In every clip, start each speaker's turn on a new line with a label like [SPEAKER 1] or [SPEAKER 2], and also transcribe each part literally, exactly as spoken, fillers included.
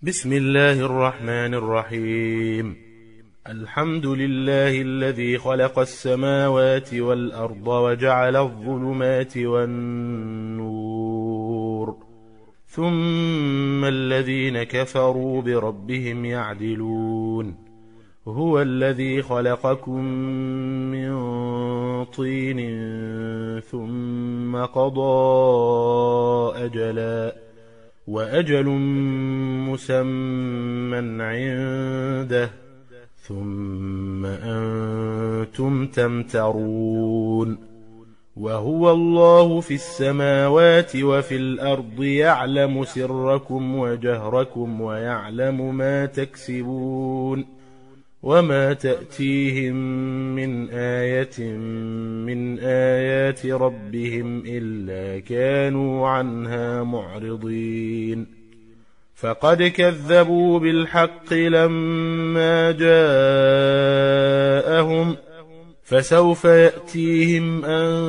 [SPEAKER 1] بسم الله الرحمن الرحيم. الحمد لله الذي خلق السماوات والأرض وجعل الظلمات والنور، ثم الذين كفروا بربهم يعدلون. هو الذي خلقكم من طين ثم قضى أجلا وأجل مسمى عنده ثم أنتم تمترون. وهو الله في السماوات وفي الأرض يعلم سركم وجهركم ويعلم ما تكسبون، وما تأتيهم من آية من آيات ربهم إلا كانوا عنها معرضين. فقد كذبوا بالحق لما جاءهم، فسوف يأتيهم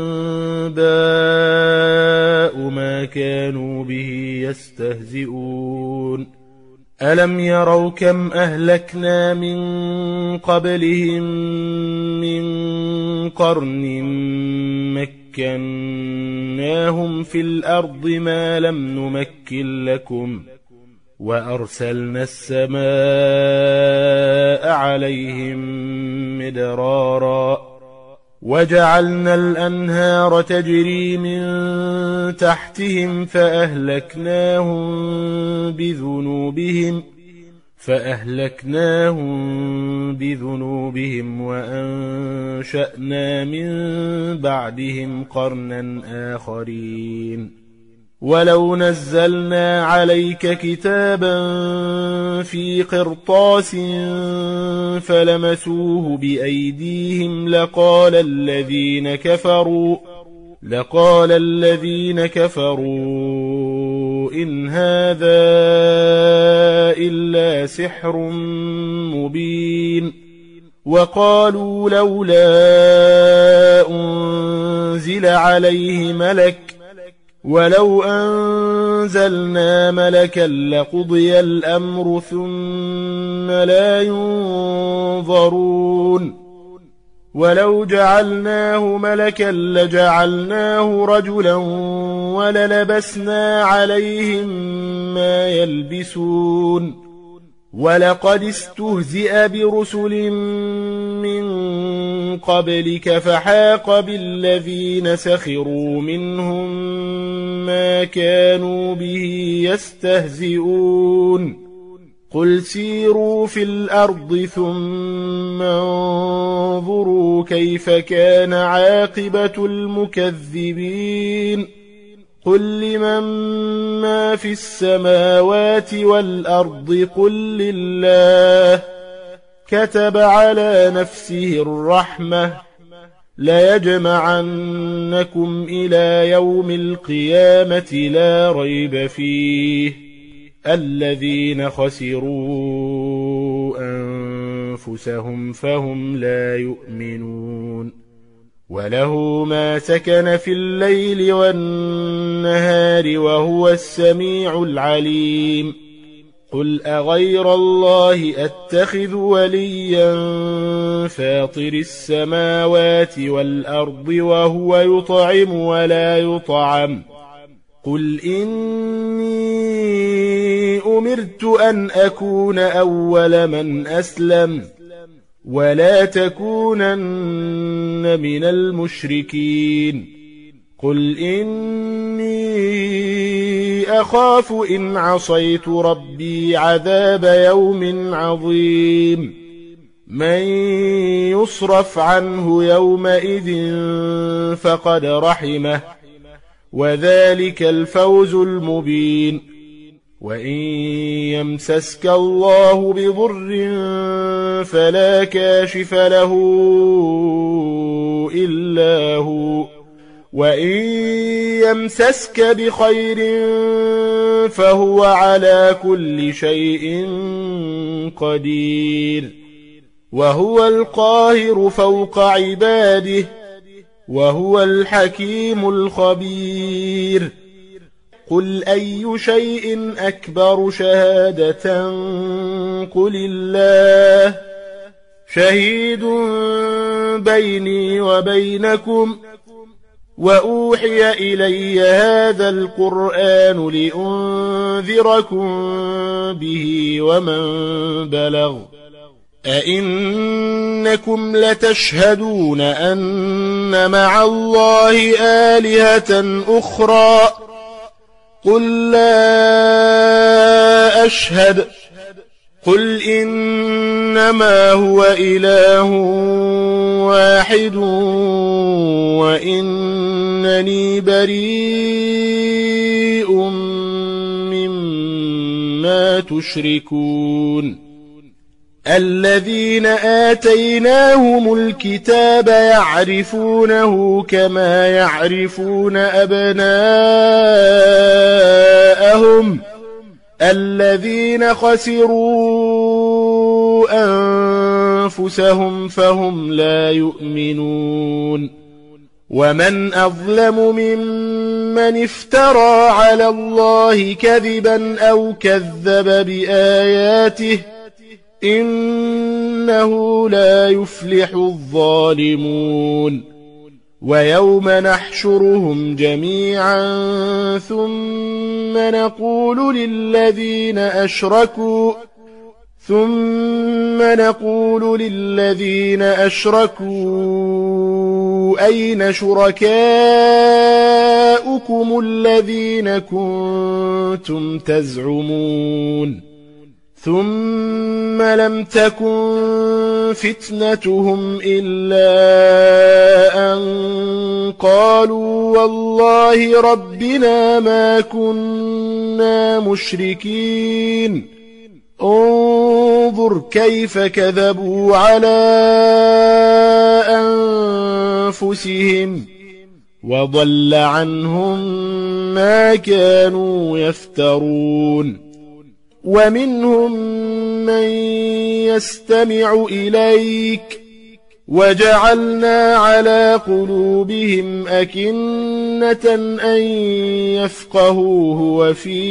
[SPEAKER 1] أنباء ما كانوا به يستهزئون. ألم يروا كم أهلكنا من قبلهم من قرن مكناهم في الأرض ما لم نمكن لكم، وأرسلنا السماء عليهم مدرارا، وجعلنا الأنهار تجري من تحتهم فأهلكناهم بذنوبهم فأهلكناهم بذنوبهم وأنشأنا من بعدهم قرنا آخرين. ولو نزلنا عليك كتابا في قرطاس فلمسوه بأيديهم لقال الذين كفروا لقال الذين كفروا إن هذا إلا سحر مبين. وقالوا لولا أنزل عليه ملك ولو أنزلنا ملكا لقضي الأمر ثم لا ينظرون. ولو جعلناه ملكا لجعلناه رجلا وللبسنا عليهم ما يلبسون. ولقد استهزئ برسل من قبلك فحاق بالذين سخروا منهم ما كانوا به يستهزئون. قل سيروا في الأرض ثم انظروا كيف كان عاقبة المكذبين. قل لمن ما في السماوات والأرض قل لله كتب على نفسه الرحمة ليجمعنكم إلى يوم القيامة لا ريب فيه الذين خسروا أنفسهم فهم لا يؤمنون. وله ما سكن في الليل والنهار وهو السميع العليم. قل أغير الله أتخذ وليا فاطر السماوات والأرض وهو يطعم ولا يطعم. قل إني أمرت أن أكون أول من أسلم ولا تكونن من المشركين. قل إني أخاف إن عصيت ربي عذاب يوم عظيم. من يصرف عنه يومئذ فقد رحمه وذلك الفوز المبين. وإن يمسسك الله بضر فلا كاشف له إلا هو، وإن يمسسك بخير فهو على كل شيء قدير. وهو القاهر فوق عباده وهو الحكيم الخبير. قل أي شيء أكبر شهادة قل الله شهيد بيني وبينكم وأوحي إلي هذا القرآن لأنذركم به ومن بلغ أئنكم لتشهدون أن مع الله آلهة أخرى قل لا أشهد قل إنما هو إله واحد وإنني بريء مما تشركون الذين آتيناهم الكتاب يعرفونه كما يعرفون أبناءهم الذين خسروا أنفسهم فهم لا يؤمنون ومن أظلم ممن افترى على الله كذبا أو كذب بآياته إنه لا يفلح الظالمون ويوم نحشرهم جميعا ثم نقول للذين أشركوا ثم نقول للذين أشركوا أين شركاؤكم الذين كنتم تزعمون ثم لم تكن فتنتهم إلا أن قالوا والله ربنا ما كنا مشركين انظر كيف كذبوا على أنفسهم وضل عنهم ما كانوا يفترون ومنهم من يستمع إليك وجعلنا على قلوبهم أكنة أن يفقهوه وفي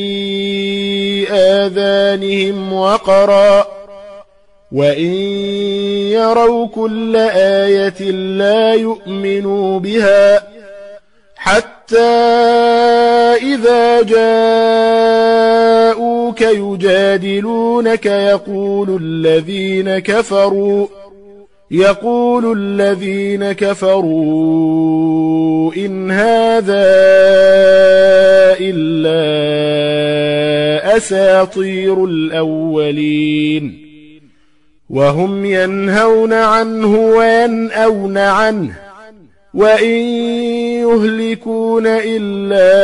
[SPEAKER 1] آذانهم وقرا وإن يروا كل آية لا يؤمنوا بها حتى إذا جاءوك يجادلونك يقول الذين كفروا يقول الذين كفروا إن هذا إلا أساطير الأولين وهم ينهون عنه وينأون عنه وإن يهلكون إلا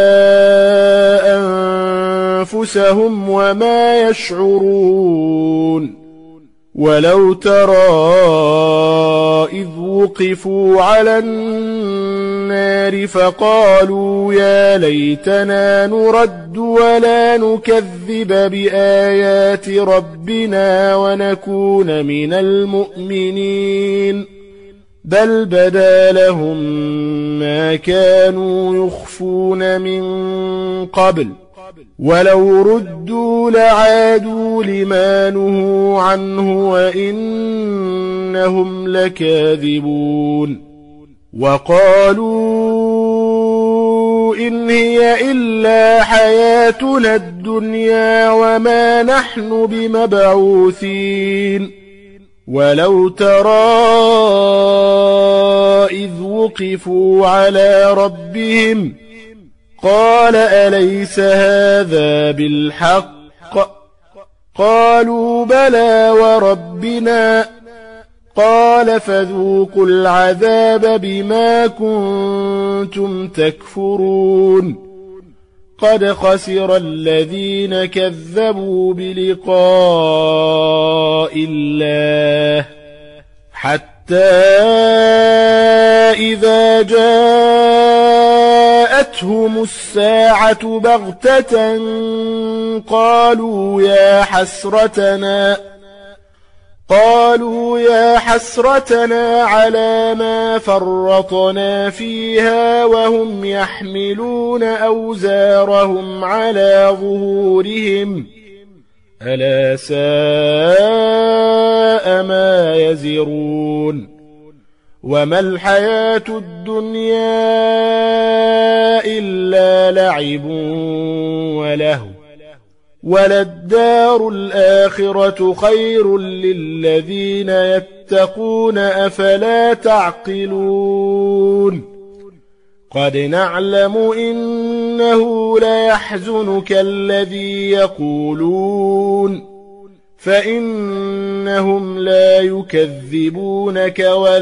[SPEAKER 1] أنفسهم وما يشعرون ولو ترى إذ وقفوا على النار فقالوا يا ليتنا نرد ولا نكذب بآيات ربنا ونكون من المؤمنين بل بدا لهم ما كانوا يخفون من قبل ولو ردوا لعادوا لما نهوا عنه وإنهم لكاذبون وقالوا إن هي إلا حياتنا الدنيا وما نحن بمبعوثين ولو ترى إذ وقفوا على ربهم قال أليس هذا بالحق قالوا بلى وربنا قال فذوقوا العذاب بما كنتم تكفرون قد خسر الذين كذبوا بلقاء الله حتى إذا جاءتهم الساعة بغتة قالوا يا حسرتنا قالوا يا حسرتنا على ما فرطنا فيها وهم يحملون أوزارهم على ظهورهم ألا ساء ما يزرون وما الحياة الدنيا إلا لعب ولهو وللدار الآخرة خير للذين يتقون أفلا تعقلون قد نعلم إنه ليحزنك الذي يقولون فإنهم لا يكذبونك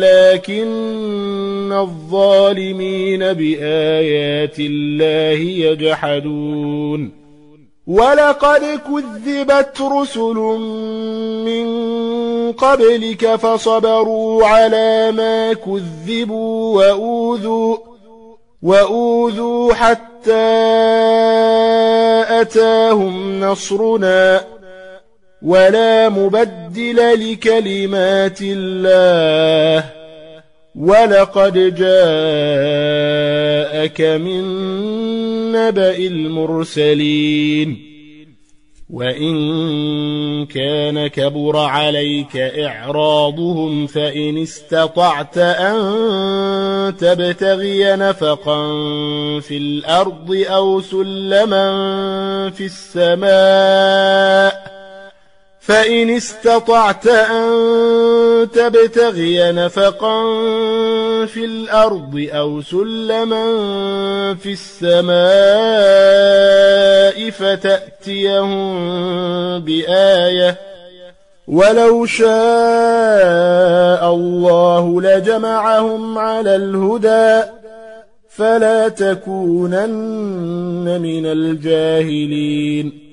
[SPEAKER 1] ولكن الظالمين بآيات الله يجحدون ولقد كذبت رسل من قبلك فصبروا على ما كذبوا وأوذوا وأوذوا حتى أتاهم نصرنا ولا مبدل لكلمات الله ولقد جاءك من نبأ المرسلين وإن كان كبر عليك إعراضهم فإن استطعت أن تبتغي نفقا في الأرض أو سلما في السماء فإن استطعت أن تبتغي نفقا في الأرض أو سلما في السماء فتأتيهم بآية ولو شاء الله لجمعهم على الهدى فلا تكونن من الجاهلين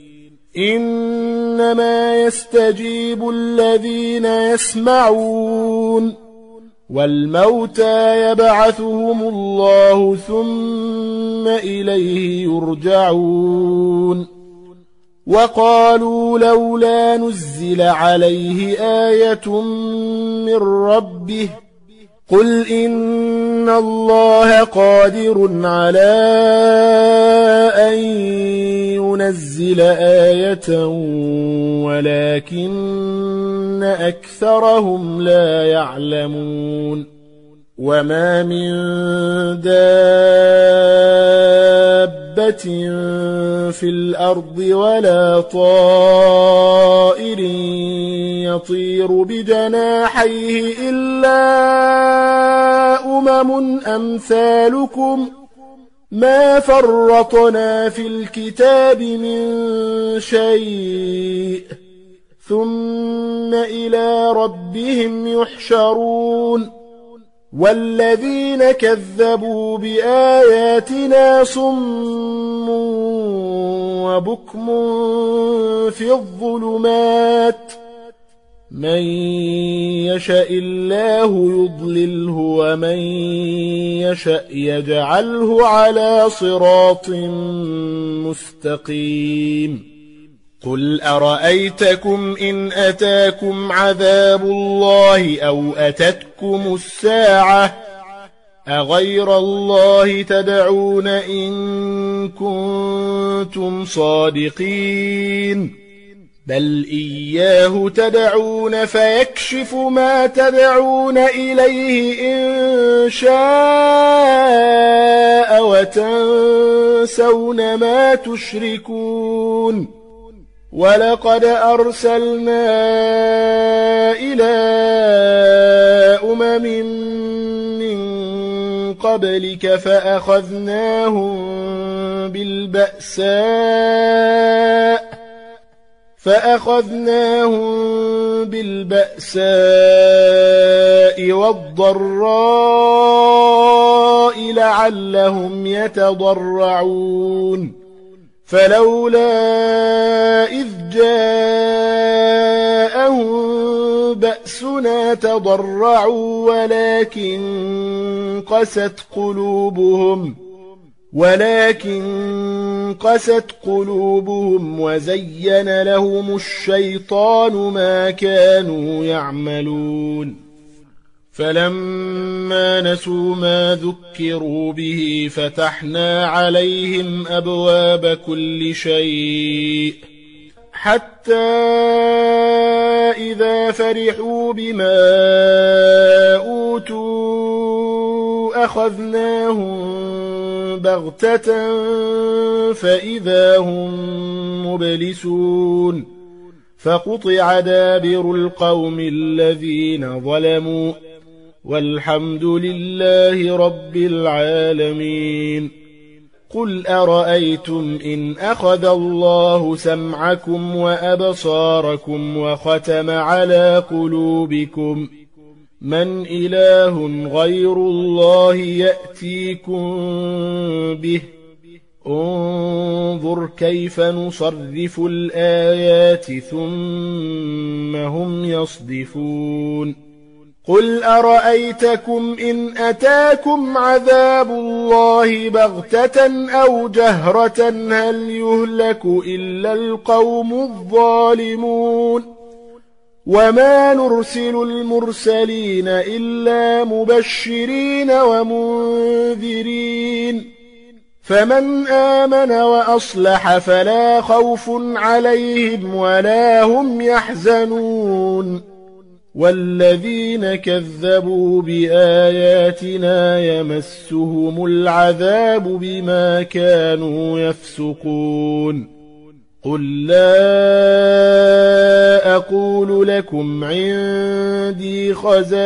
[SPEAKER 1] إنما يستجيب الذين يسمعون والموتى يبعثهم الله ثم إليه يرجعون وقالوا لولا نزل عليه آية من ربه قل إن الله قادر على أن ينزل آية ولكن أكثرهم لا يعلمون وما من دابة في الأرض ولا طائر يطير بجناحيه إلا أمم أمثالكم ما فرطنا في الكتاب من شيء ثم إلى ربهم يحشرون والذين كذبوا بآياتنا صم وبكم في الظلمات من يشاء الله يضلله ومن يشاء يجعله على صراط مستقيم قل أرأيتكم إن أتاكم عذاب الله أو أتتكم الساعة أغير الله تدعون إن كنتم صادقين بل إياه تدعون فيكشف ما تدعون إليه إن شاء وتنسون ما تشركون ولقد أرسلنا إلى أمم من قبلك فأخذناهم بالبأساء فأخذناهم بالبأساء والضراء لعلهم يتضرعون فلولا إذ جاءهم بأسنا تضرعوا ولكن قست قلوبهم ولكن قست قلوبهم وزين لهم الشيطان ما كانوا يعملون فلما نسوا ما ذكروا به فتحنا عليهم أبواب كل شيء حتى إذا فرحوا بما أوتوا أخذناهم بغتة فإذا هم مبلسون فقطع دابر القوم الذين ظلموا والحمد لله رب العالمين قل أرأيتم إن أخذ الله سمعكم وأبصاركم وختم على قلوبكم من إله غير الله يأتيكم به انظر كيف نصرف الآيات ثم هم يصدفون قل أرأيتكم إن أتاكم عذاب الله بغتة أو جهرة هل يهلك إلا القوم الظالمون وما نرسل المرسلين إلا مبشرين ومنذرين فمن آمن وأصلح فلا خوف عليهم ولا هم يحزنون والذين كذبوا بآياتنا يمسهم العذاب بما كانوا يفسقون قل لا أقول لكم عندي خزائن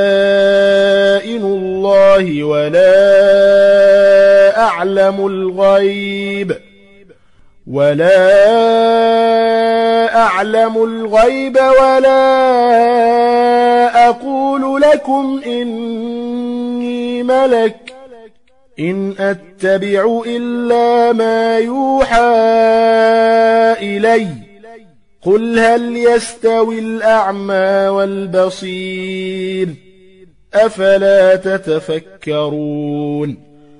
[SPEAKER 1] الله ولا أعلم الغيب ولا أعلم الغيب ولا أقول لكم إني ملك إن أتبع إلا ما يوحى إلي قل هل يستوي الأعمى والبصير أفلا تتفكرون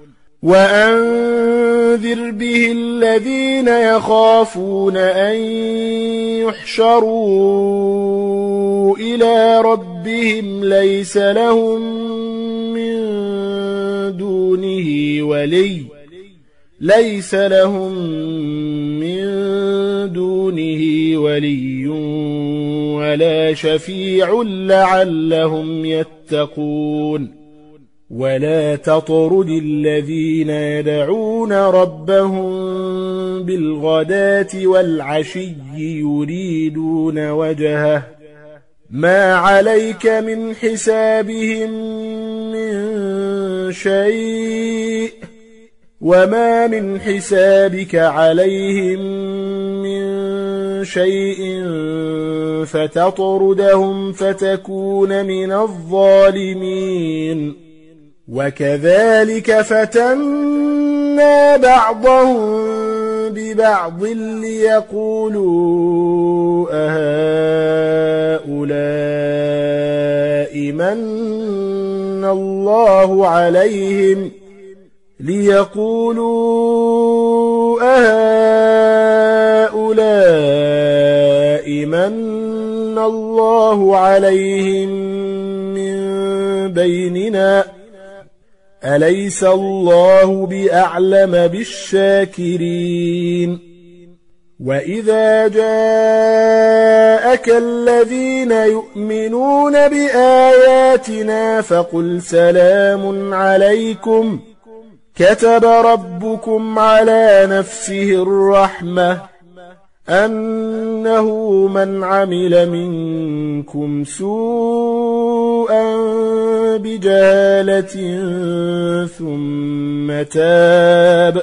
[SPEAKER 1] وأنذر به الذين يخافون أن يحشروا إلى ربهم ليس لهم من دونه ولي ليس لهم من دونه ولي ولا شفيع لعلهم يتقون ولا تطرد الذين يدعون ربهم بالغداة والعشي يريدون وجهه ما عليك من حسابهم من شيء وما من حسابك عليهم من شيء فتطردهم فتكون من الظالمين وكذلك فتنا بعضهم ببعض ليقولوا أهؤلاء من الله عليهم ليقولوا أهؤلاء من الله عليهم من بيننا أليس الله بأعلم بالشاكرين وإذا جاءك الذين يؤمنون بآياتنا فقل سلام عليكم كتب ربكم على نفسه الرحمة أنه من عمل منكم سوءا بجهالة ثم تاب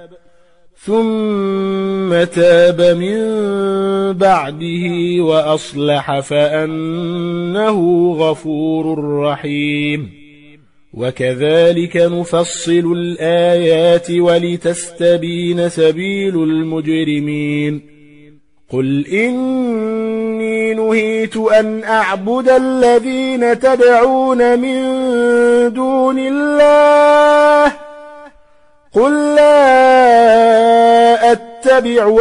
[SPEAKER 1] ثم تاب من بعده وأصلح فأنه غفور رحيم وكذلك نفصل الآيات ولتستبين سبيل المجرمين قل إني نهيت أن أعبد الذين تدعون من دون الله قل لا أتبع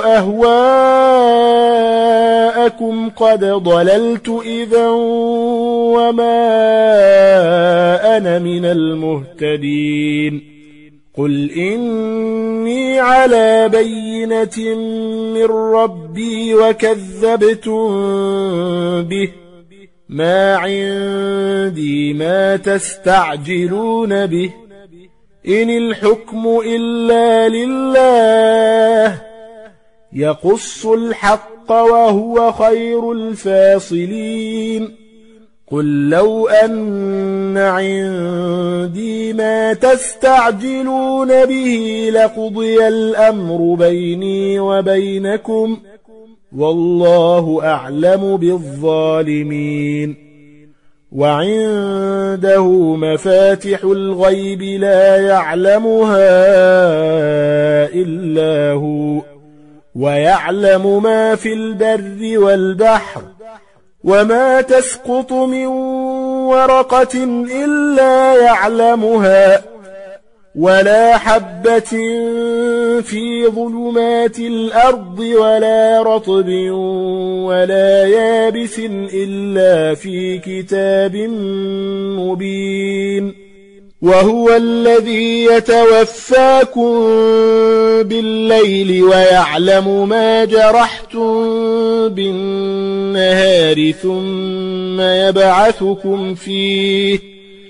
[SPEAKER 1] أهواءكم قد ضللت إذا وما أنا من المهتدين قل إني على بينة من ربي وكذبتم به ما عندي ما تستعجلون به إن الحكم إلا لله يقص الحق وهو خير الفاصلين قل لو أن عندي ما تستعجلون به لقضي الأمر بيني وبينكم والله أعلم بالظالمين وعنده مفاتح الغيب لا يعلمها إلا هو ويعلم ما في البر والبحر وما تسقط من ورقة إلا يعلمها ولا حبة في ظلمات الأرض ولا رطب ولا يابس إلا في كتاب مبين وهو الذي يتوفاكم بالليل ويعلم ما جرحتم بالنهار ثم يبعثكم فيه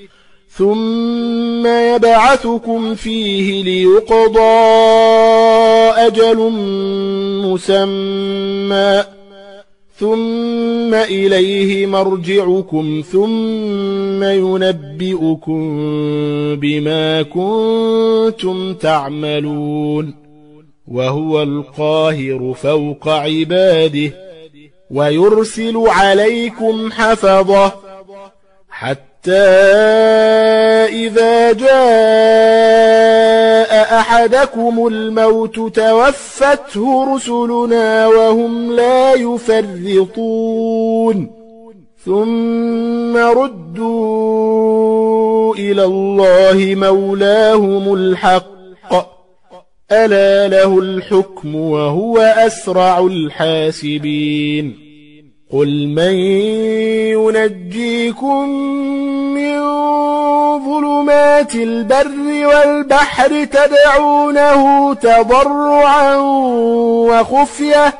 [SPEAKER 1] ثم يبعثكم فيه ليقضى أجل مسمى ثم إليه مرجعكم ثم ينبئكم بما كنتم تعملون وهو القاهر فوق عباده ويرسل عليكم حفظة حتى إذا جاء أحدكم الموت توفته رسلنا وهم لا يفرطون ثم ردوا إلى الله مولاهم الحق ألا له الحكم وهو أسرع الحاسبين قل من ينجيكم من ظلمات البر والبحر تدعونه تضرعا وخفية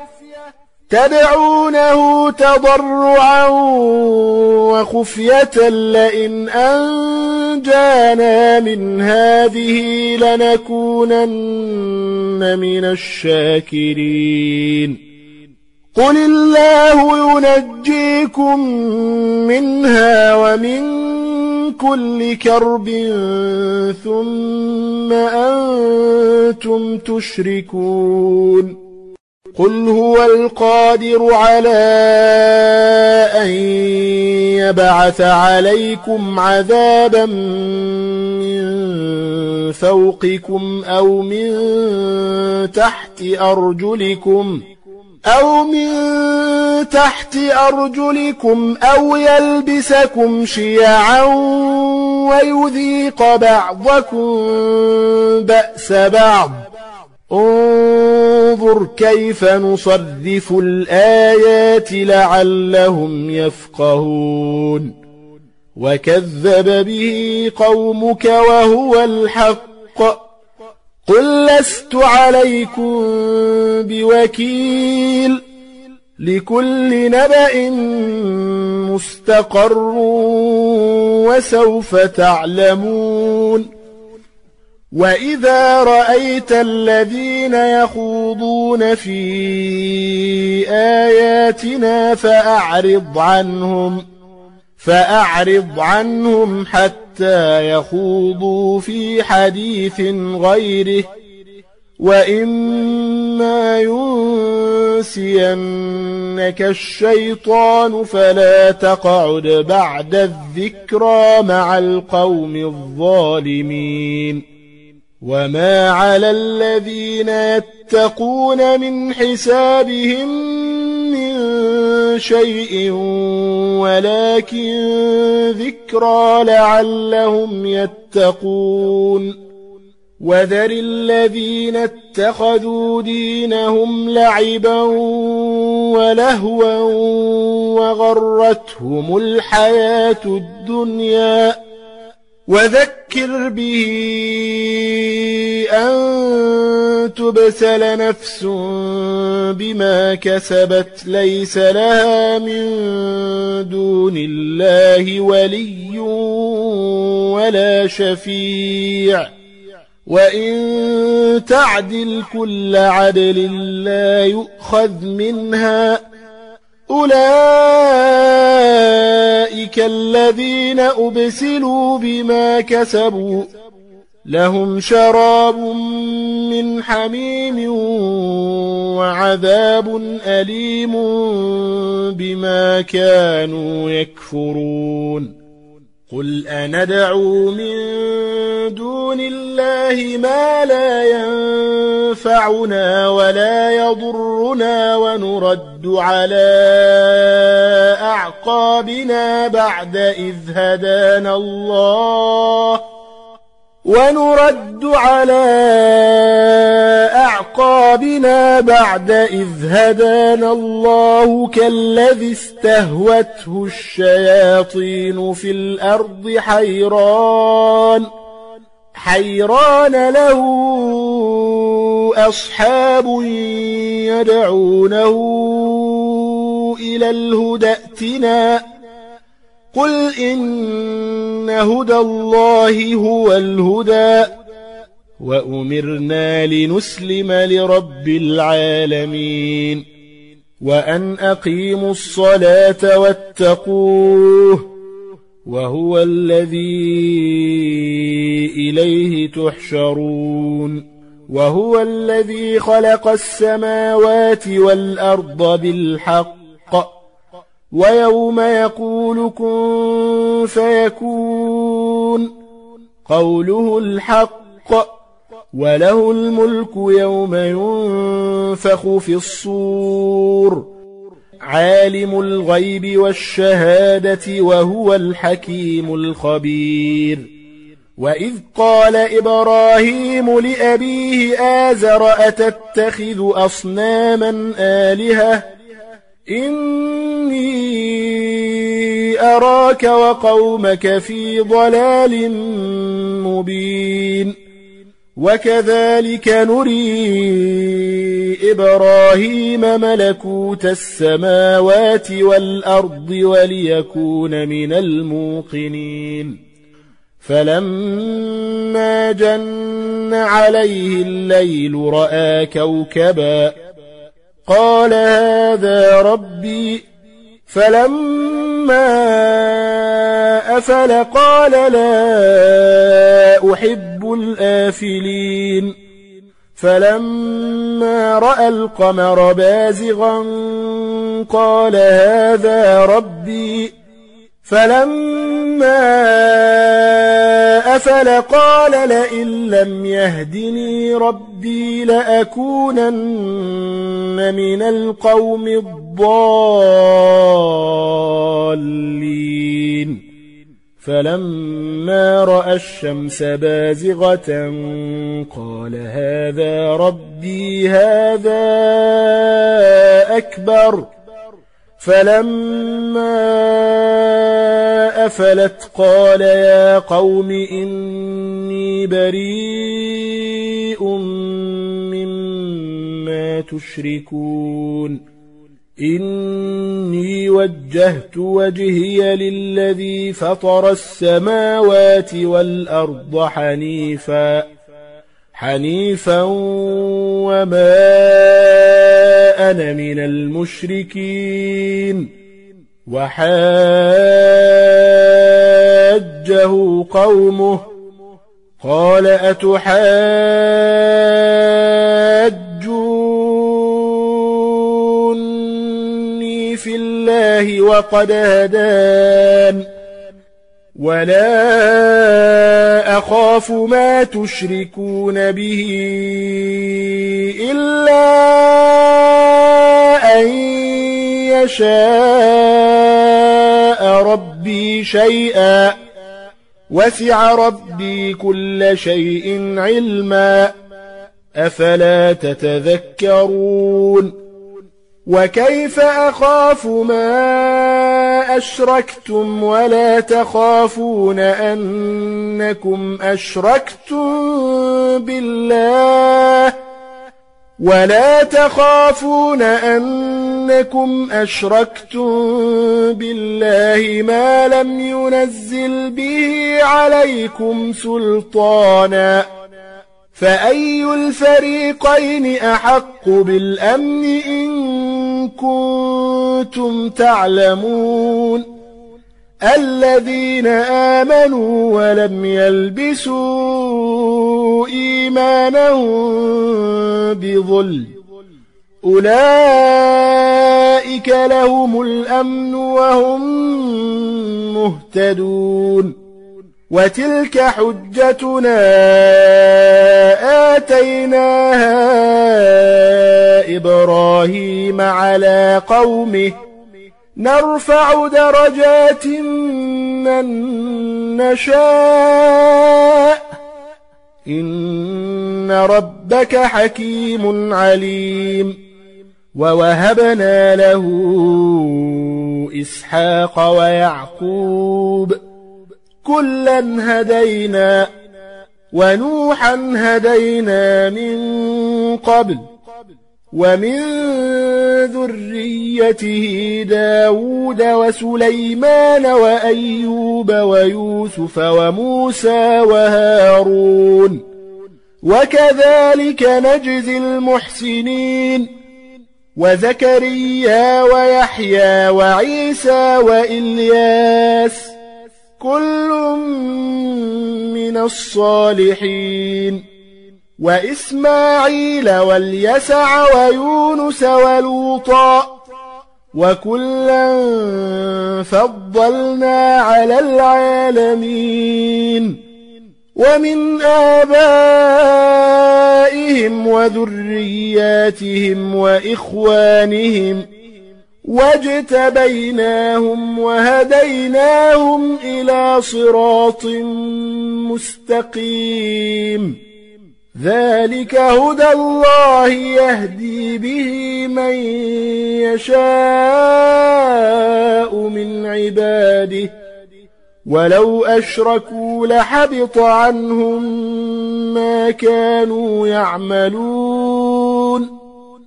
[SPEAKER 1] تدعونه تضرعا وخفية لئن أنجانا من هذه لنكونن من الشاكرين قل الله ينجيكم منها ومن كل كرب ثم أنتم تشركون قل هو القادر على أن يبعث عليكم عذابا من فوقكم أو من تحت أرجلكم أو من تحت أرجلكم أو يلبسكم شيعا ويذيق بعضكم بأس بعض انظر كيف نصرف الآيات لعلهم يفقهون وكذب به قومك وهو الحق قل لست عليكم بوكيل لكل نبأ مستقر وسوف تعلمون وإذا رأيت الذين يخوضون في آياتنا فأعرض عنهم فأعرض عنهم حتى يخوضوا في حديث غيره وإما ينسينك الشيطان فلا تقعد بعد الذكرى مع القوم الظالمين وما على الذين يتقون من حسابهم من شيء ولكن ذكرى لعلهم يتقون وذر الذين اتخذوا دينهم لعبا ولهوا وغرتهم الحياة الدنيا وذكر به أن تبسل نفس بما كسبت ليس لها من دون الله ولي ولا شفيع وإن تعدل كل عدل لا يؤخذ منها أولئك الذين أبسلوا بما كسبوا لهم شراب من حميم وعذاب أليم بما كانوا يكفرون قل أندعو من دون الله ما لا ينفعنا ولا يضرنا ونرد على أعقابنا بعد إذ هدانا الله ونرد على أعقابنا بعد إذ هدانا الله كالذي استهوته الشياطين في الأرض حيران حيران له أصحاب يدعونه إلى الهدى ائتنا قل إن هدى الله هو الهدى وأمرنا لنسلم لرب العالمين وأن أقيموا الصلاة واتقوه وهو الذي إليه تحشرون وهو الذي خلق السماوات والأرض بالحق ويوم يقول كن فيكون قوله الحق وله الملك يوم ينفخ في الصور عالم الغيب والشهادة وهو الحكيم الخبير وإذ قال إبراهيم لأبيه آزر أتتخذ أصناما آلهة إني أراك وقومك في ضلال مبين وكذلك نري إبراهيم ملكوت السماوات والأرض وليكون من الموقنين فلما جن عليه الليل رأى كوكبا قال هذا ربي فلما أفل قال لا أحب الآفلين فلما رأى القمر بازغا قال هذا ربي فلما أفل قال لئن لم يهدني ربي لأكونن من القوم الضالين فلما رأى الشمس بازغة قال هذا ربي هذا أكبر فلما أفلت قال يا قوم إني بريء مما تشركون إني وجهت وجهي للذي فطر السماوات والأرض حنيفا حنيفا وما أنا من المشركين وحاجه قومه قال أتحاجوني في الله وقد هدان ولا أخاف ما تشركون به إلا أن يشاء ربي شيئا وسع ربي كل شيء علما أفلا تتذكرون وكيف أخاف ما أشركتم ولا تخافون أنكم أشركتم بالله ولا تخافون أنكم أشركتم بالله ما لم ينزل به عليكم سلطانا فأي الفريقين أحق بالأمن إن كنتم تعلمون الذين آمنوا ولم يلبسوا إيمانهم بظلم أولئك لهم الأمن وهم مهتدون وتلك حجتنا آتيناها إبراهيم على قومه نرفع درجات من نشاء إن ربك حكيم عليم ووهبنا له إسحاق ويعقوب كلا هدينا ونوحا هدينا من قبل ومن ذريته داود وسليمان وأيوب ويوسف وموسى وهارون وكذلك نجزي المحسنين وزكريا ويحيى وعيسى وإلياس كل من الصالحين وإسماعيل واليسع ويونس ولوطا وكلا فضلنا على العالمين ومن آبائهم وذرياتهم وإخوانهم واجتبيناهم وهديناهم إلى صراط مستقيم ذلك هدى الله يهدي به من يشاء من عباده ولو أشركوا لحبط عنهم ما كانوا يعملون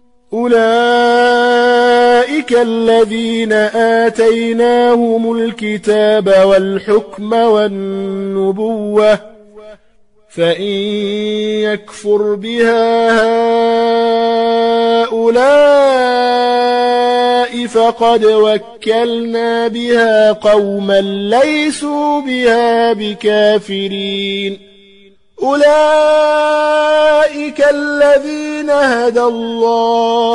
[SPEAKER 1] أولئك الذين آتيناهم الكتاب والحكم والنبوة فإن يكفر بها هؤلاء فقد وكلنا بها قوما ليسوا بها بكافرين أولئك الذين هدى الله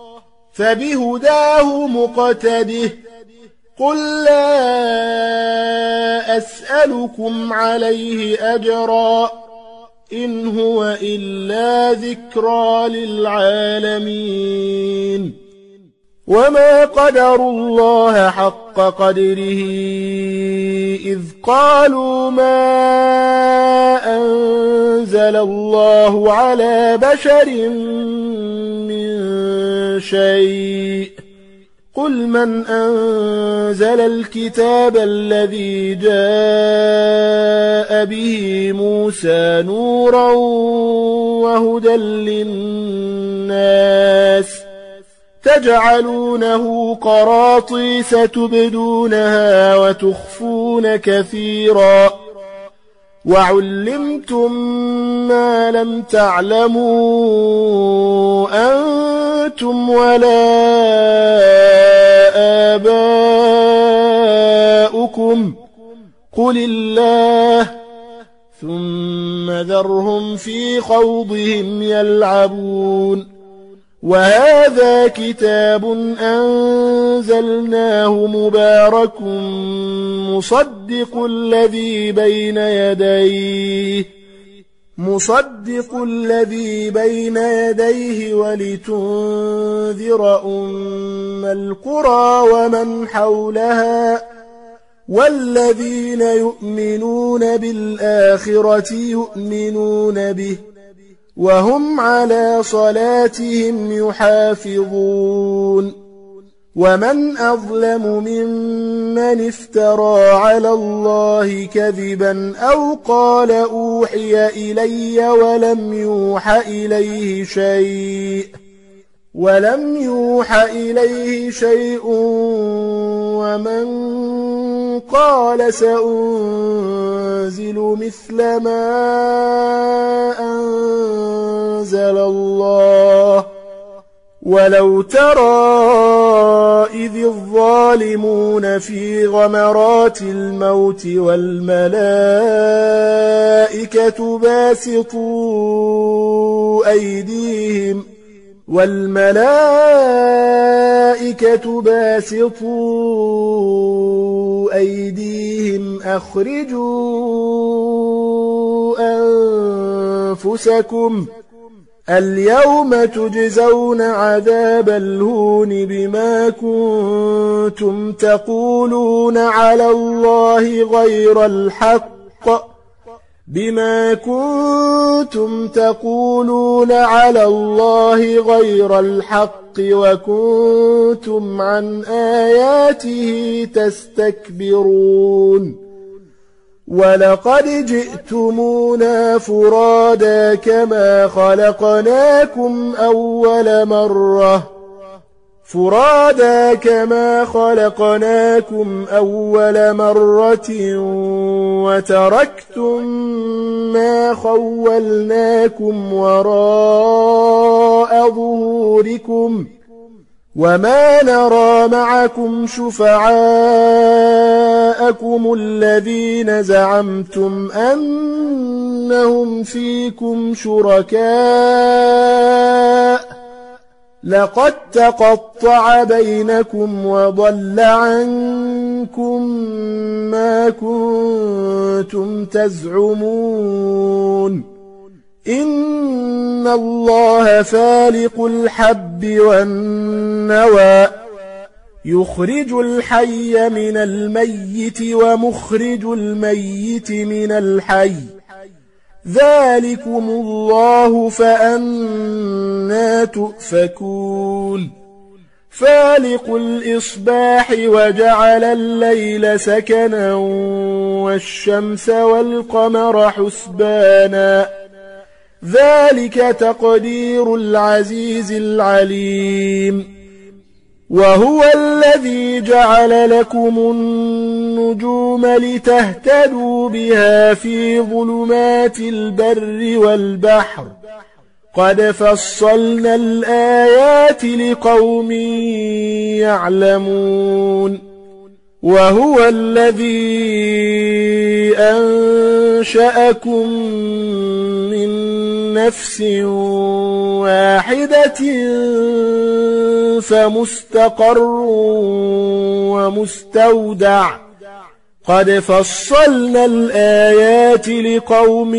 [SPEAKER 1] فبهداه مقتده قل لا أسألكم عليه أجرا إن هو إلا ذكرى للعالمين وما قدروا الله حق قدره إذ قالوا ما أنزل الله على بشر من شيء قل من أنزل الكتاب الذي جاء به موسى نورا وهدى للناس تجعلونه قراطيس تبدونها وتخفون كثيرا وعلمتم ما لم تعلموا أنتم ولا آباؤكم قل الله ثم ذرهم في خوضهم يلعبون وهذا كتاب أنزلناه مبارك مصدق الذي بين يديه مصدق الذي بين يديه ولتنذر أم القرى ومن حولها والذين يؤمنون بالآخرة يؤمنون به وهم على صلاتهم يحافظون ومن أظلم ممن افترى على الله كذبا أو قال أوحي إلي ولم يوح إليه شيء ولم يوح إليه شيء ومن قال سأنزل مثل ما أنزل الله ولو ترى إذ الظالمون في غمرات الموت والملائكة باسطوا أيديهم والملائكة باسطوا أيديهم أخرجوا أنفسكم اليوم تجزون عذاب الهون بما كنتم تقولون على الله غير الحق بما كنتم تقولون على الله غير الحق وكنتم عن آياته تستكبرون ولقد جئتمونا فرادا كما خلقناكم أول مرة فرادا كما خلقناكم أول مرة وتركتم ما خولناكم وراء ظهوركم وما نرى معكم شفعاءكم الذين زعمتم أنهم فيكم شركاء لقد تقطع بينكم وضل عنكم ما كنتم تزعمون إن الله فالق الحب والنوى يخرج الحي من الميت ومخرج الميت من الحي ذلكم الله فأنى تؤفكون فالق الإصباح وجعل الليل سكنا والشمس والقمر حسبانا ذلك تقدير العزيز العليم وهو الذي جعل لكم النجوم لتهتدوا بها في ظلمات البر والبحر قد فصلنا الآيات لقوم يعلمون وهو الذي أنشأكم من نفس واحدة فمستقر ومستودع قد فصلنا الآيات لقوم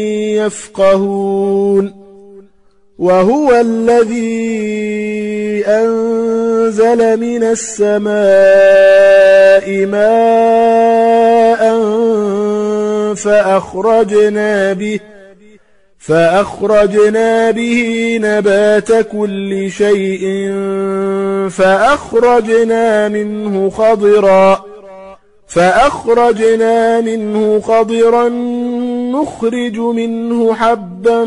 [SPEAKER 1] يفقهون وهو الذي أنزل من السماء ماء فأخرجنا به فأخرجنا به نبات كل شيء فأخرجنا منه خضرا فأخرجنا منه خضرا نخرج منه حبا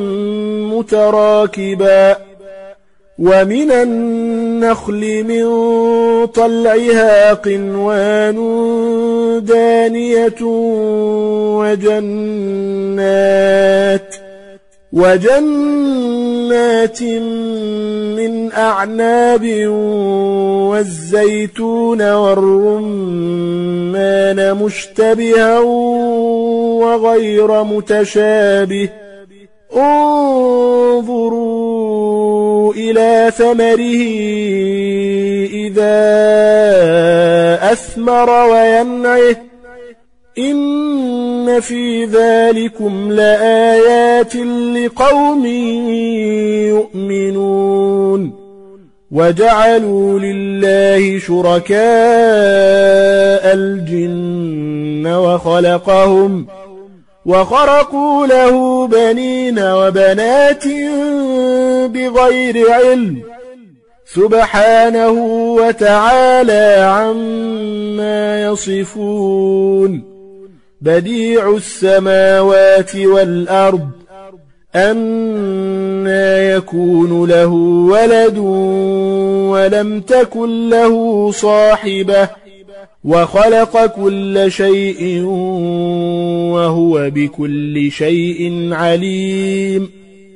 [SPEAKER 1] متراكبا ومن النخل من طلعها قنوان دانية وجنات وجنات من أعناب والزيتون والرمان مشتبها وغير متشابه انظروا إلى ثمره إذا أثمر وينعه إن في ذلكم لآيات لقوم يؤمنون وجعلوا لله شركاء الجن وخلقهم وخرقوا له بنين وبنات بغير علم سبحانه وتعالى عما يصفون بديع السماوات والأرض أنى يكون له ولد ولم تكن له صاحبة وخلق كل شيء وهو بكل شيء عليم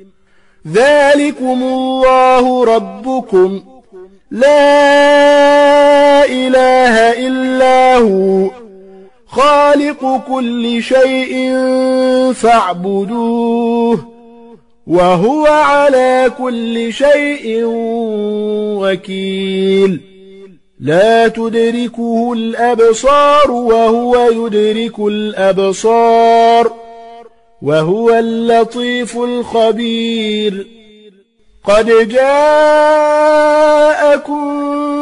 [SPEAKER 1] ذلكم الله ربكم لا إله إلا هو خالق كل شيء فاعبدوه وهو على كل شيء وكيل لا تدركه الأبصار وهو يدرك الأبصار وهو اللطيف الخبير قد جاءكم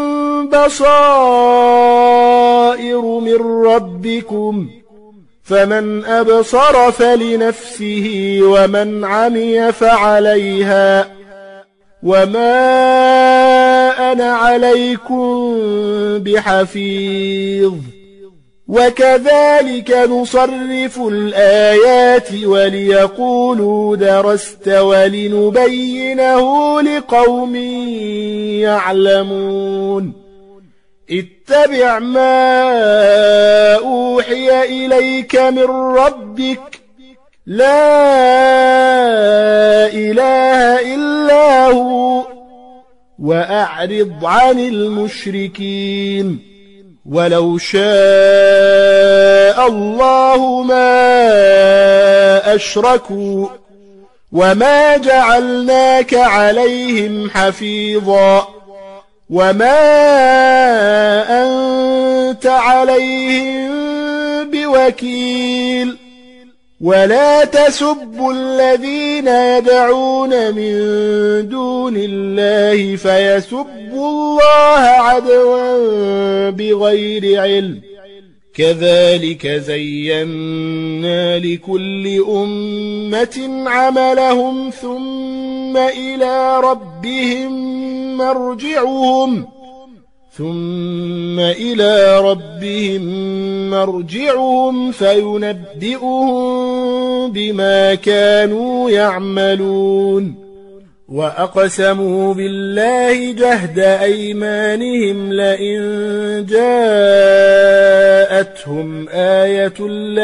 [SPEAKER 1] بصائر من ربكم فمن أبصر فلنفسه ومن عمي فعليها وما أنا عليكم بحفيظ وكذلك نصرف الآيات وليقولوا درست ولنبينه لقوم يعلمون اتبع ما أوحي إليك من ربك لا إله إلا هو وأعرض عن المشركين ولو شاء الله ما أشركوا وما جعلناك عليهم حفيظا وما أنت عليهم بوكيل ولا تسبوا الذين يدعون من دون الله فيسبوا الله عدوا بغير علم كذلك زينا لكل أمة عملهم ثم إلى ربهم مرجعهم ثم إلى ربهم مرجعهم فينبئهم بما كانوا يعملون وأقسموا بالله جهد أيمانهم لئن جاءتهم آية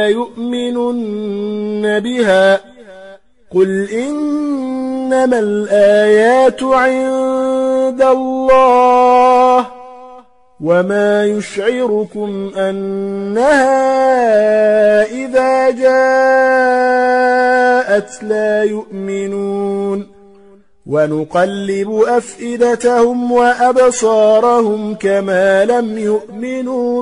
[SPEAKER 1] ليؤمنن بها قل إنما الآيات عند الله وما يشعركم أنها إذا جاءت لا يؤمنون ونقلب أفئدتهم وأبصارهم كما لم يؤمنوا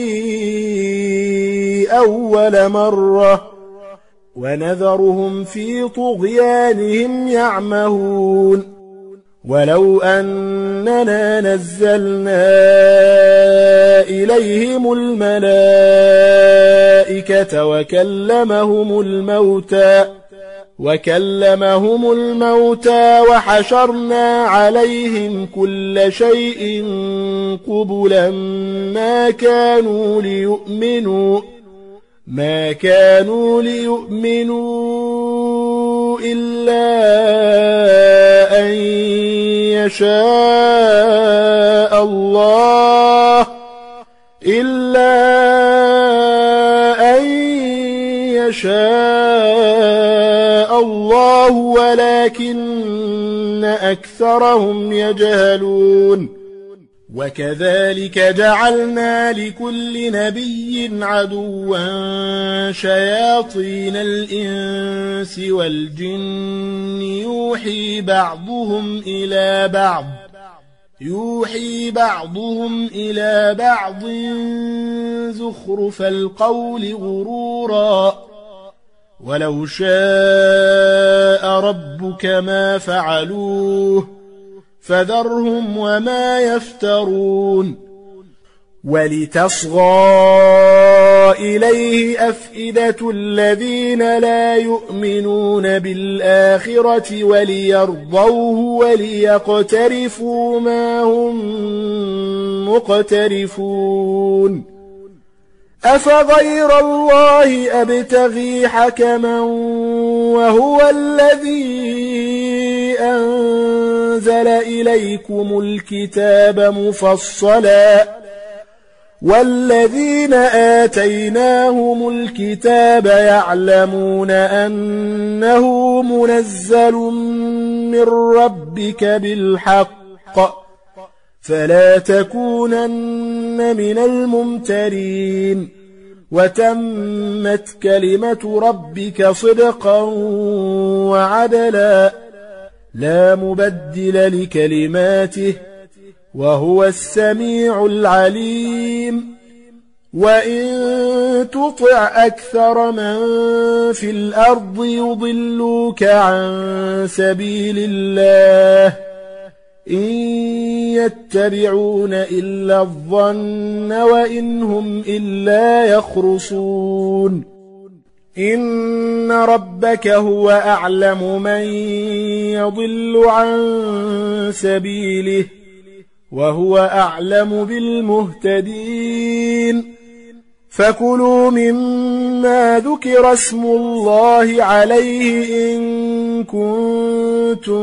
[SPEAKER 1] به أول مرة ونذرهم في طغيانهم يعمهون ولو أننا نزلنا إليهم الملائكة وكلمهم الموتى وكلمهم الموتى وحشرنا عليهم كل شيء قبلا ما كانوا ليؤمنوا ما كانوا ليؤمنوا إلا أن يشاء الله إلا أن يشاء الله ولكن أكثرهم يجهلون وكذلك جعلنا لكل نبي عدوا شياطين الإنس والجن يوحي بعضهم إلى بعض يوحي بعضهم إلى بعض زخرف القول غرورا ولو شاء ربك ما فعلوه فذرهم وما يفترون ولتصغى إليه أفئدة الذين لا يؤمنون بالآخرة وليرضوه وليقترفوا ما هم مقترفون أفغير الله أبتغي حكما وهو الذي أنزل إليكم الكتاب مفصلا والذين آتيناهم الكتاب يعلمون أنه منزل من ربك بالحق فلا تكونن من الممترين وتمت كلمة ربك صدقا وعدلا لا مبدل لكلماته وهو السميع العليم وإن تطع أكثر من في الأرض يضلوك عن سبيل الله إن يتبعون إلا الظن وإن هم إلا يخرصون إن ربك هو أعلم من يضل عن سبيله وهو أعلم بالمهتدين فكلوا مما ذكر اسم الله عليه إن كنتم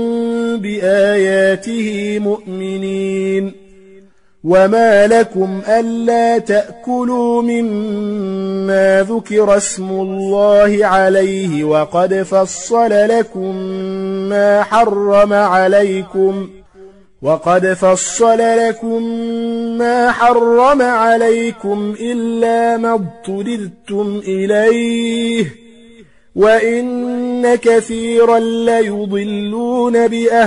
[SPEAKER 1] بآياته مؤمنين وما لكم ألا تأكلوا مما ذكر اسم الله عليه وقد فصل لكم ما حرم عليكم وقد فصل لكم ما حرم عليكم إلا ما اضطررتم إليه وإن كثيرا ليضلون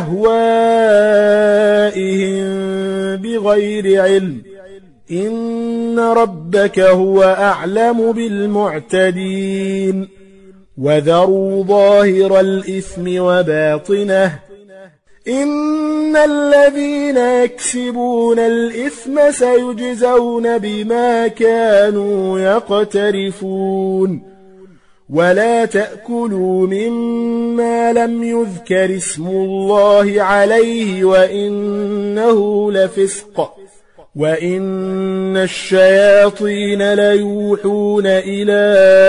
[SPEAKER 1] بأهوائهم بغير علم إن ربك هو أعلم بالمعتدين وذروا ظاهر الإثم وباطنه إن الذين يكسبون الإثم سيجزون بما كانوا يقترفون ولا تأكلوا مما لم يذكر اسم الله عليه وإنه لفسق وإن الشياطين ليوحون إلى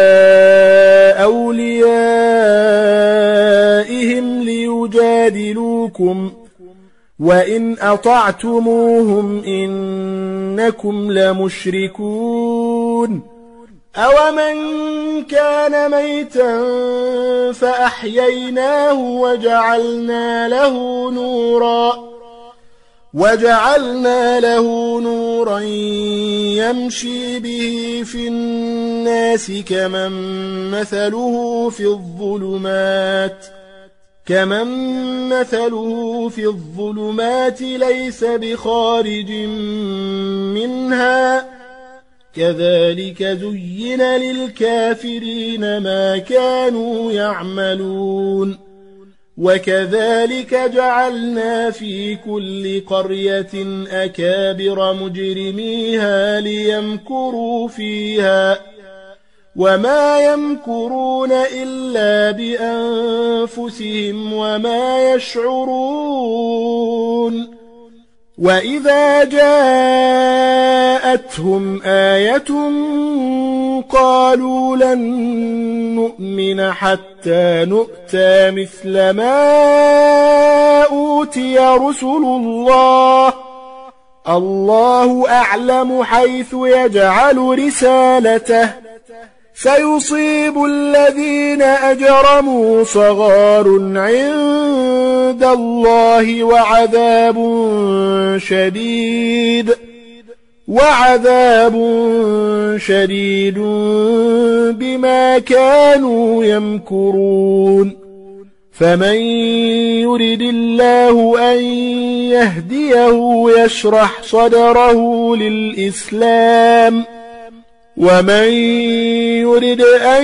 [SPEAKER 1] أوليائهم ليجادلوكم وإن أطعتموهم إنكم لمشركون أومن كان ميتا فأحييناه وجعلنا له نورا وجعلنا له نورا يمشي به في الناس كمن مثله في الظلمات كمن مثله في الظلمات ليس بخارج منها كذلك زين للكافرين ما كانوا يعملون وكذلك جعلنا في كل قرية أكابر مجرميها ليمكروا فيها وما يمكرون إلا بأنفسهم وما يشعرون وإذا جاءتهم آية قالوا لن نؤمن حتى نؤتى مثل ما أوتي رسل الله الله أعلم حيث يجعل رسالته سيصيب الذين أجرموا صغار عند الله وعذاب شديد وعذاب شديد بما كانوا يمكرون فمن يرد الله أن يهديه يشرح صدره للإسلام ومن يرد أن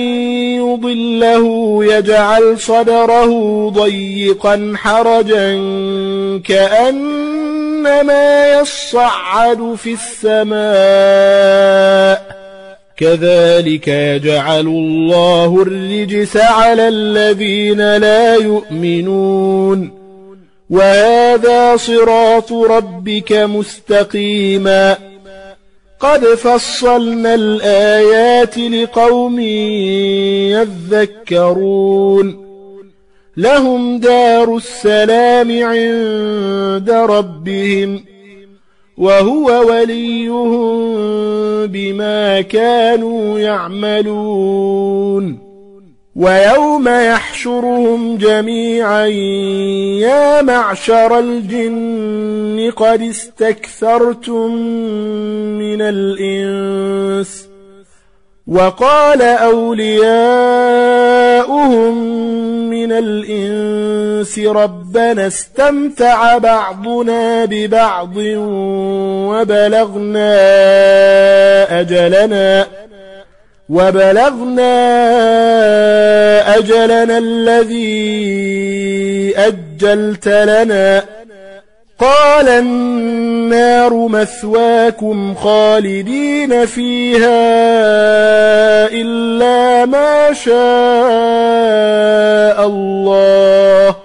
[SPEAKER 1] يضله يجعل صدره ضيقا حرجا كأنما يصعد في السماء كذلك يجعل الله الرجس على الذين لا يؤمنون وهذا صراط ربك مستقيما قد فصلنا الآيات لقوم يذكرون لهم دار السلام عند ربهم وهو وليهم بما كانوا يعملون ويوم يحشرهم جميعا يا معشر الجن قد استكثرتم من الإنس وقال أولياؤهم من الإنس ربنا استمتع بعضنا ببعض وبلغنا أجلنا وبلغنا أجلنا الذي أجلت لنا قال النار مثواكم خالدين فيها إلا ما شاء الله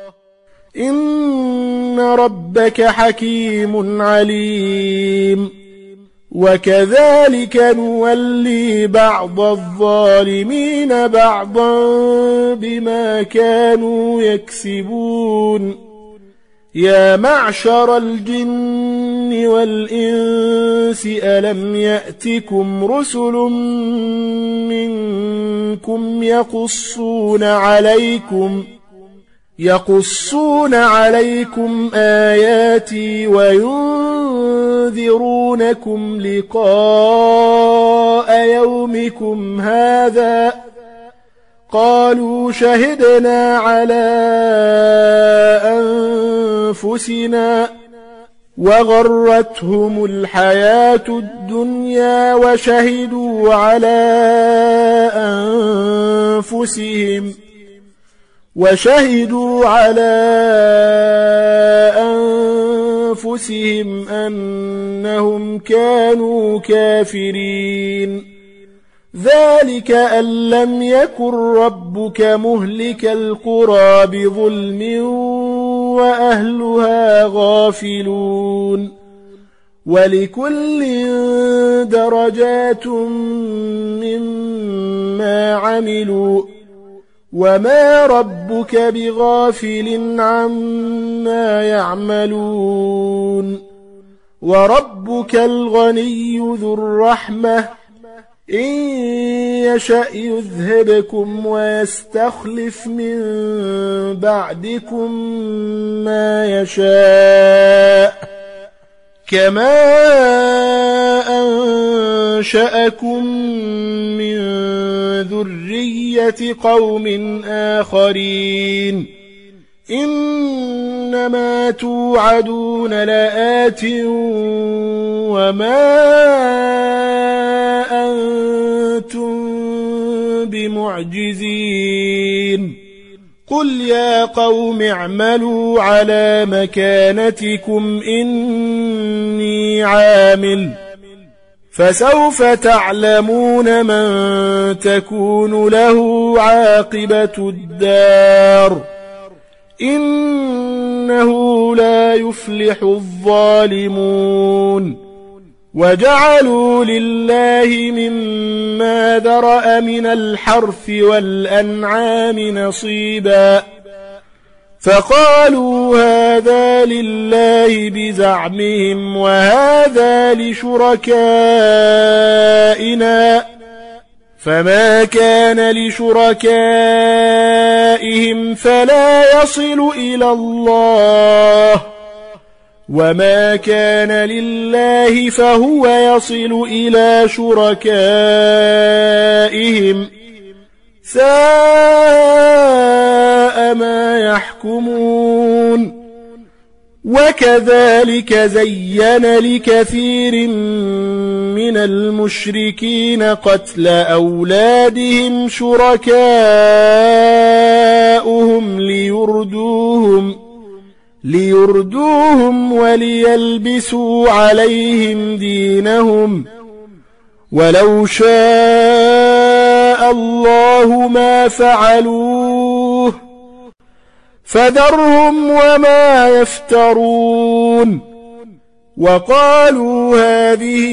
[SPEAKER 1] إن ربك حكيم عليم وكذلك نولي بعض الظالمين بعضا بما كانوا يكسبون يا معشر الجن والإنس ألم يأتكم رسل منكم يقصون عليكم يقصون عليكم آياتي وينذرونكم لقاء يومكم هذا قالوا شهدنا على أنفسنا وغرتهم الحياة الدنيا وشهدوا على أنفسهم وشهدوا على أنفسهم أنهم كانوا كافرين ذلك أن لم يكن ربك مهلك القرى بظلم وأهلها غافلون ولكل درجات مما عملوا وما ربك بغافل عما يعملون وربك الغني ذو الرحمة إن يشأ يذهبكم ويستخلف من بعدكم ما يشاء كما أنشأكم من ذرية قوم آخرين إنما توعدون لآت وما أنتم بمعجزين قل يا قوم اعملوا على مكانتكم إني عامل فسوف تعلمون من تكون له عاقبة الدار إنه لا يفلح الظالمون وجعلوا لله مما ذرأ من الحرث والأنعام نصيبا فقالوا هذا لله بزعمهم وهذا لشركائنا فما كان لشركائهم فلا يصل إلى الله وما كان لله فهو يصل إلى شركائهم ساء ما يحكمون وكذلك زين لكثير من المشركين قتل أولادهم شركاؤهم ليردوهم ليردوهم وليلبسوا عليهم دينهم ولو شاء الله ما فعلوه فذرهم وما يفترون وقالوا هذه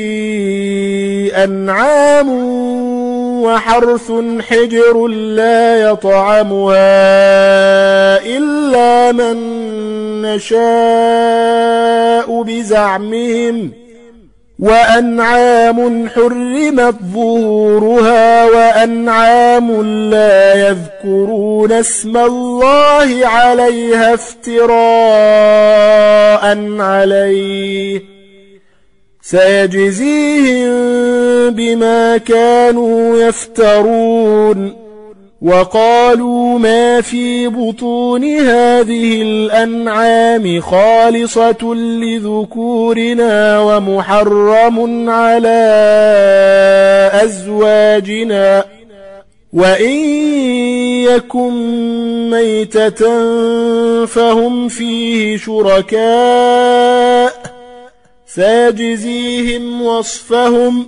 [SPEAKER 1] أنعام وحرث حجر لا يطعمها إلا من نشاء بزعمهم وأنعام حرمت ظهورها وأنعام لا يذكرون اسم الله عليها افتراء عليه سيجزيهم بما كانوا يفترون وقالوا ما في بطون هذه الأنعام خالصة لذكورنا ومحرم على أزواجنا وإن يكن ميتة فهم فيه شركاء سيجزيهم وصفهم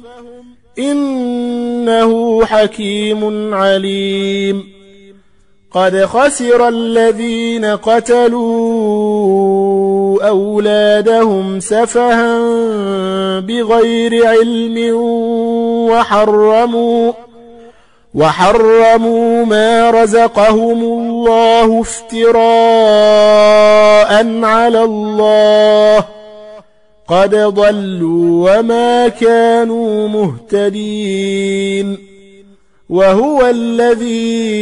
[SPEAKER 1] إنه حكيم عليم قد خسر الذين قتلوا أولادهم سفها بغير علم وحرموا وحرموا ما رزقهم الله افتراء على الله قد ضلوا وما كانوا مهتدين وهو الذي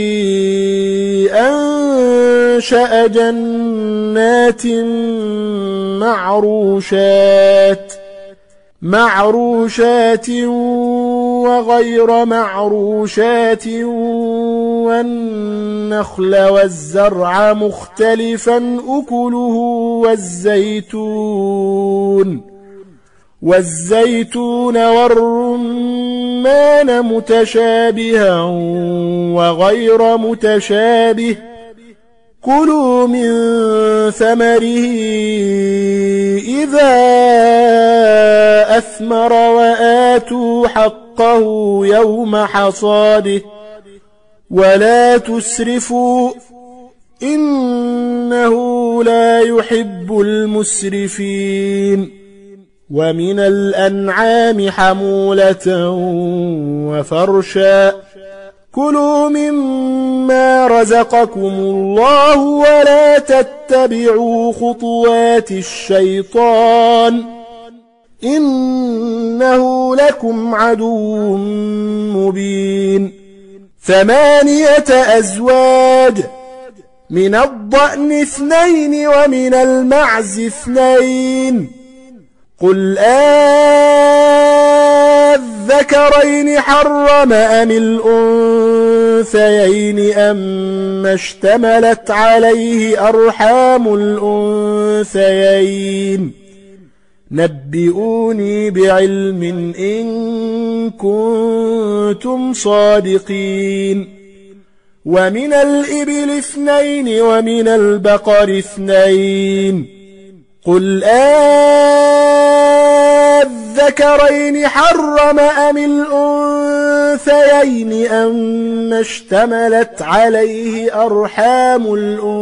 [SPEAKER 1] أنشأ جنات معروشات معروشات وغير معروشات والنخل والزرع مختلفا أكله والزيتون والزيتون والرمان متشابها وغير متشابه كلوا من ثمره إذا أثمر وآتوا حقه يوم حصاده ولا تسرفوا إنه لا يحب المسرفين ومن الأنعام حمولة وفرشا كلوا مما رزقكم الله ولا تتبعوا خطوات الشيطان إنه لكم عدو مبين ثمانية أزواج من الضأن اثنين ومن المعز اثنين قل أذكرين حرم أم الأنثيين أما اشتملت عليه أرحام الأنثيين نبئوني بعلم إن كنتم صادقين ومن الإبل اثنين ومن البقر اثنين قل أذكرين حرم أم الأنثيين أما اشتملت عليه أرحام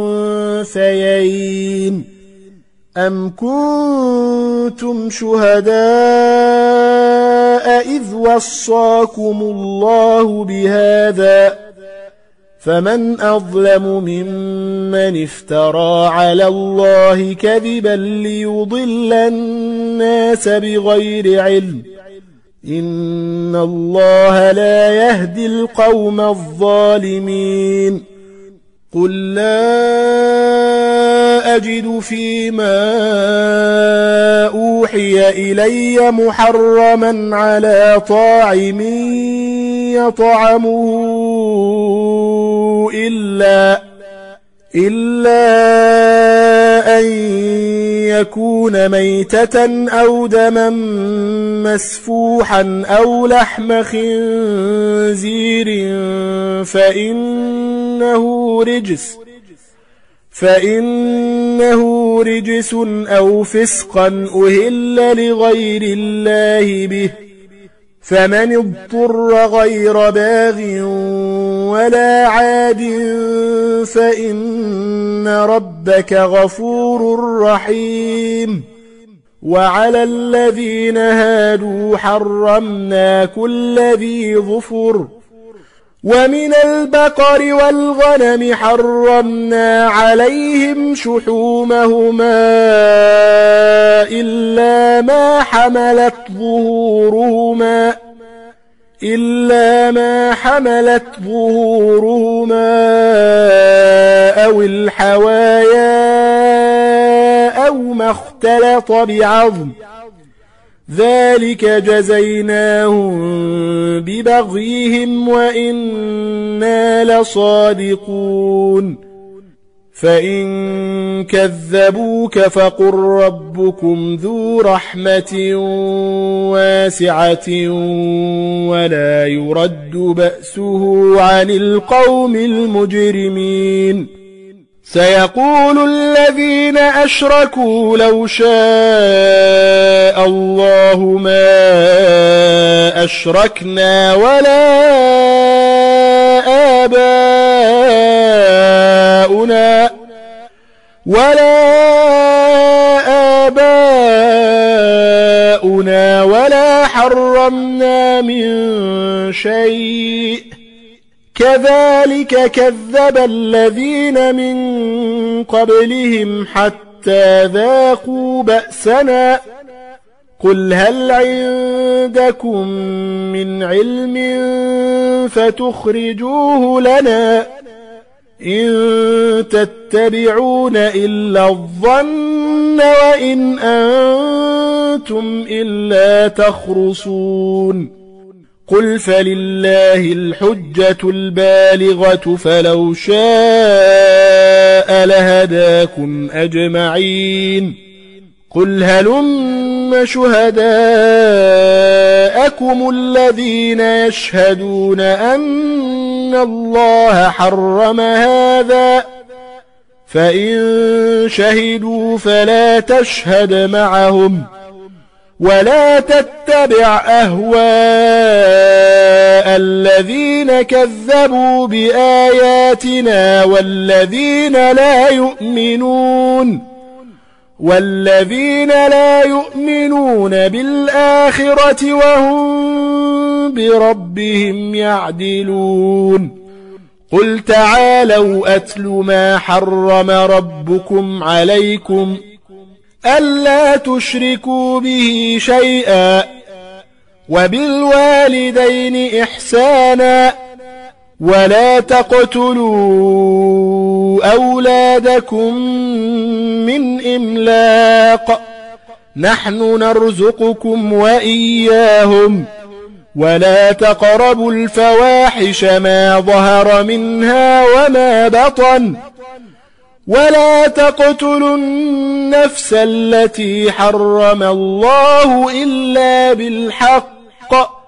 [SPEAKER 1] الأنثيين أم كنتم شهداء إذ وصاكم الله بهذا فمن أظلم ممن افترى على الله كذبا ليضل الناس بغير علم إن الله لا يهدي القوم الظالمين قل لا أجد فيما أوحي إلي محرما على طاعم يطعمه إلا إلا أن يكون ميتة أو دما مسفوحا أو لحم خنزير فإنه رجس فإنه رجس أو فسقا أهل لغير الله به، فمن اضطر غير باغ ولا عاد فإن ربك غفور رحيم. وعلى الذين هادوا حرمنا كل ذي ظفر، ومن البقر والغنم حرمنا عليهم شحومهما إلا ما حملت ظهورهما إلا ما حملت ظهورهما أو الحوايا أو ما اختلط بعظم، ذلك جزيناهم ببغيهم وإنا لصادقون. فإن كذبوك فقل ربكم ذو رحمة واسعة ولا يرد بأسه عن القوم المجرمين. سيقول الذين أشركوا لو شاء الله ما أشركنا ولا آباؤنا ولا آباؤنا ولا حرمنا من شيء كذلك كذب الذين من قبلهم حتى ذاقوا بأسنا. قل هل عندكم من علم فتخرجوه لنا إن تتبعون إلا الظن وإن أنتم إلا تخرصون. قل فلله الحجة البالغة فلو شاء لهداكم أجمعين. قل هلم شهداءكم الذين يشهدون أن الله حرم هذا، فإن شهدوا فلا تشهد معهم ولا تتبع أهواء الذين كذبوا بآياتنا والذين لا يؤمنون والذين لا يؤمنون بالآخرة وهم بربهم يعدلون. قل تعالوا أتل ما حرم ربكم عليكم ألا تشركوا به شيئا وبالوالدين إحسانا ولا تقتلوا أولادكم من إملاق نحن نرزقكم وإياهم ولا تقربوا الفواحش ما ظهر منها وما بطن ولا تقتلوا النفس التي حرم الله إلا بالحق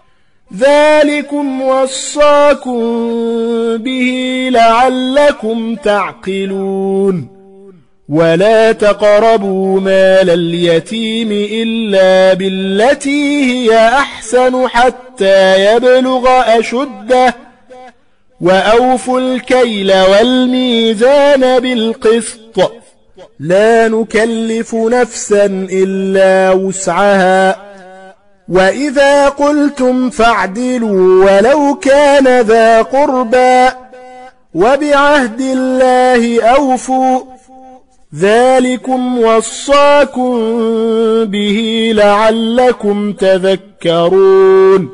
[SPEAKER 1] ذلكم وصاكم به لعلكم تعقلون. ولا تقربوا مال اليتيم إلا بالتي هي أحسن حتى يبلغ أشده وأوفوا الكيل والميزان بالقسط لا نكلف نفسا إلا وسعها وإذا قلتم فاعدلوا ولو كان ذا قربى وبعهد الله أوفوا ذلكم وصاكم به لعلكم تذكرون.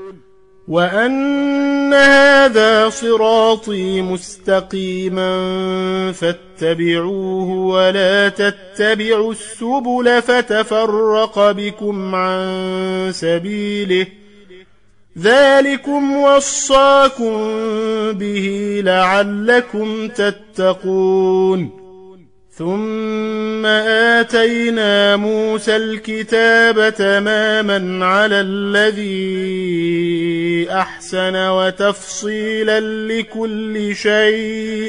[SPEAKER 1] وأن هذا صراطي مستقيما فاتبعوه ولا تتبعوا السبل فتفرق بكم عن سبيله ذلكم وصاكم به لعلكم تتقون ثم آتينا موسى الكتاب تماما على الذي أحسن وتفصيلا لكل شيء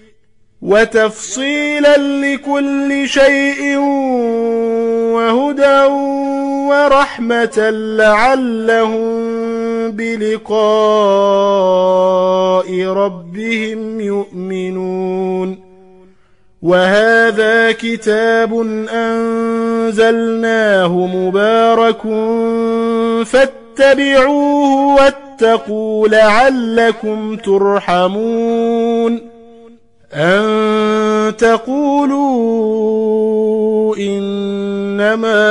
[SPEAKER 1] وتفصيلا لكل شيء وهدى ورحمة لعلهم بلقاء ربهم يؤمنون وهذا كتاب أنزلناه مبارك فاتبعوه واتقوا لعلكم ترحمون أن تقولوا إنما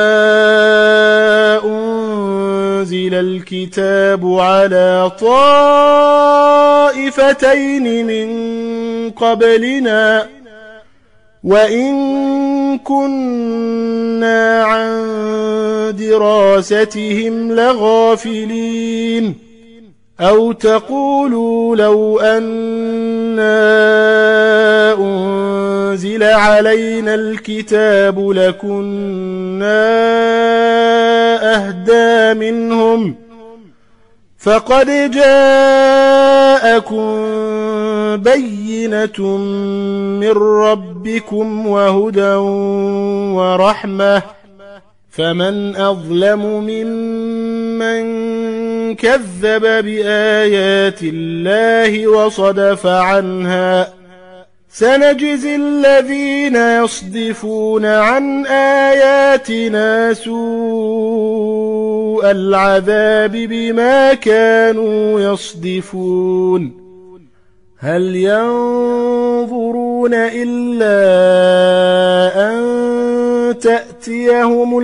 [SPEAKER 1] أنزل الكتاب على طائفتين من قبلنا وإن كنا عن دراستهم لغافلين أو تقولوا لو أنا أنزل علينا الكتاب لكنا أهدى منهم فقد جاءكم بينة من ربكم وهدى ورحمة فمن أظلم ممن كذب بآيات الله وصدف عنها سنجزي الذين يصدفون عن آياتنا سوء العذاب بما كانوا يصدفون هل ينظرون إلا أن تأتيهم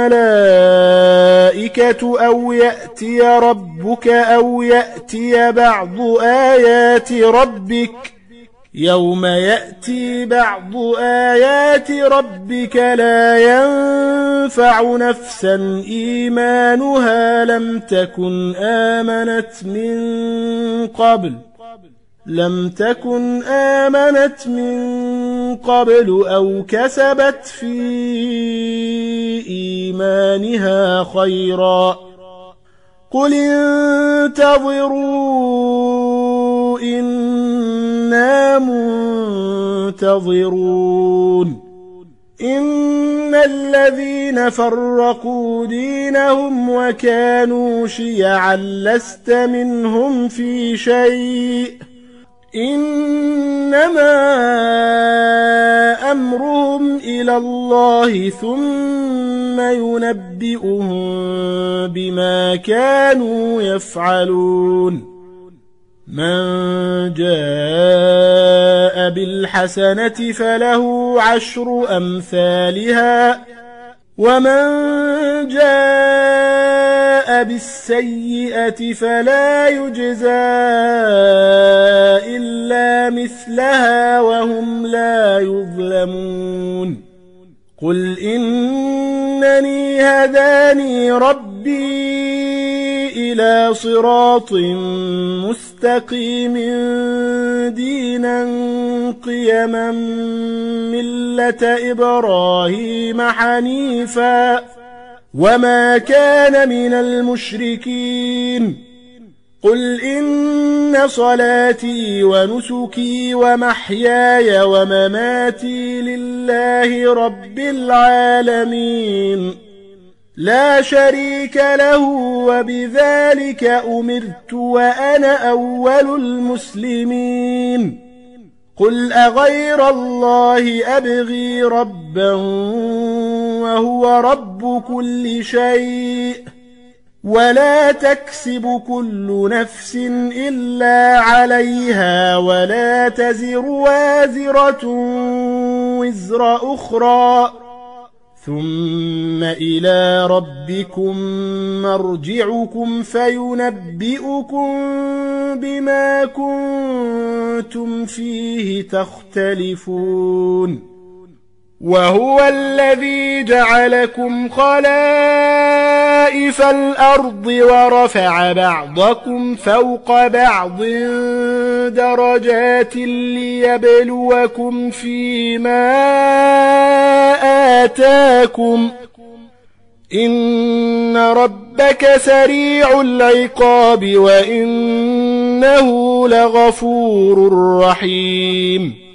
[SPEAKER 1] الملائكة أو يأتي ربك أو يأتي بعض آيات ربك يوم يأتي بعض آيات ربك لا ينفع نفسا إيمانها لم تكن آمنت من قبل لم تكن آمنت من قبل أو كسبت في إيمانها خيرا قل انتظروا إنا منتظرون إن الذين فرقوا دينهم وكانوا شيعا لست منهم في شيء إنما أمرهم إلى الله ثم ينبئهم بما كانوا يفعلون من جاء بالحسنة فله عشر أمثالها ومن جاء بالسيئة فلا يجزى إلا مثلها وهم لا يظلمون قل إنني هداني ربي إلى صراط مستقيم دينا قيما ملة إبراهيم حنيفا وما كان من المشركين قل إن صلاتي ونسكي ومحياي ومماتي لله رب العالمين لا شريك له وبذلك أمرت وأنا أول المسلمين قل أغير الله أبغي ربا وهو رب كل شيء ولا تكسب كل نفس إلا عليها ولا تزر وازرة وزر أخرى ثم إلى ربكم مرجعكم فينبئكم بما كنتم فيه تختلفون وهو الذي جعلكم خلائف خسائف الأرض ورفع بعضكم فوق بعض درجات ليبلوكم فيما آتاكم إن ربك سريع العقاب وإنه لغفور رحيم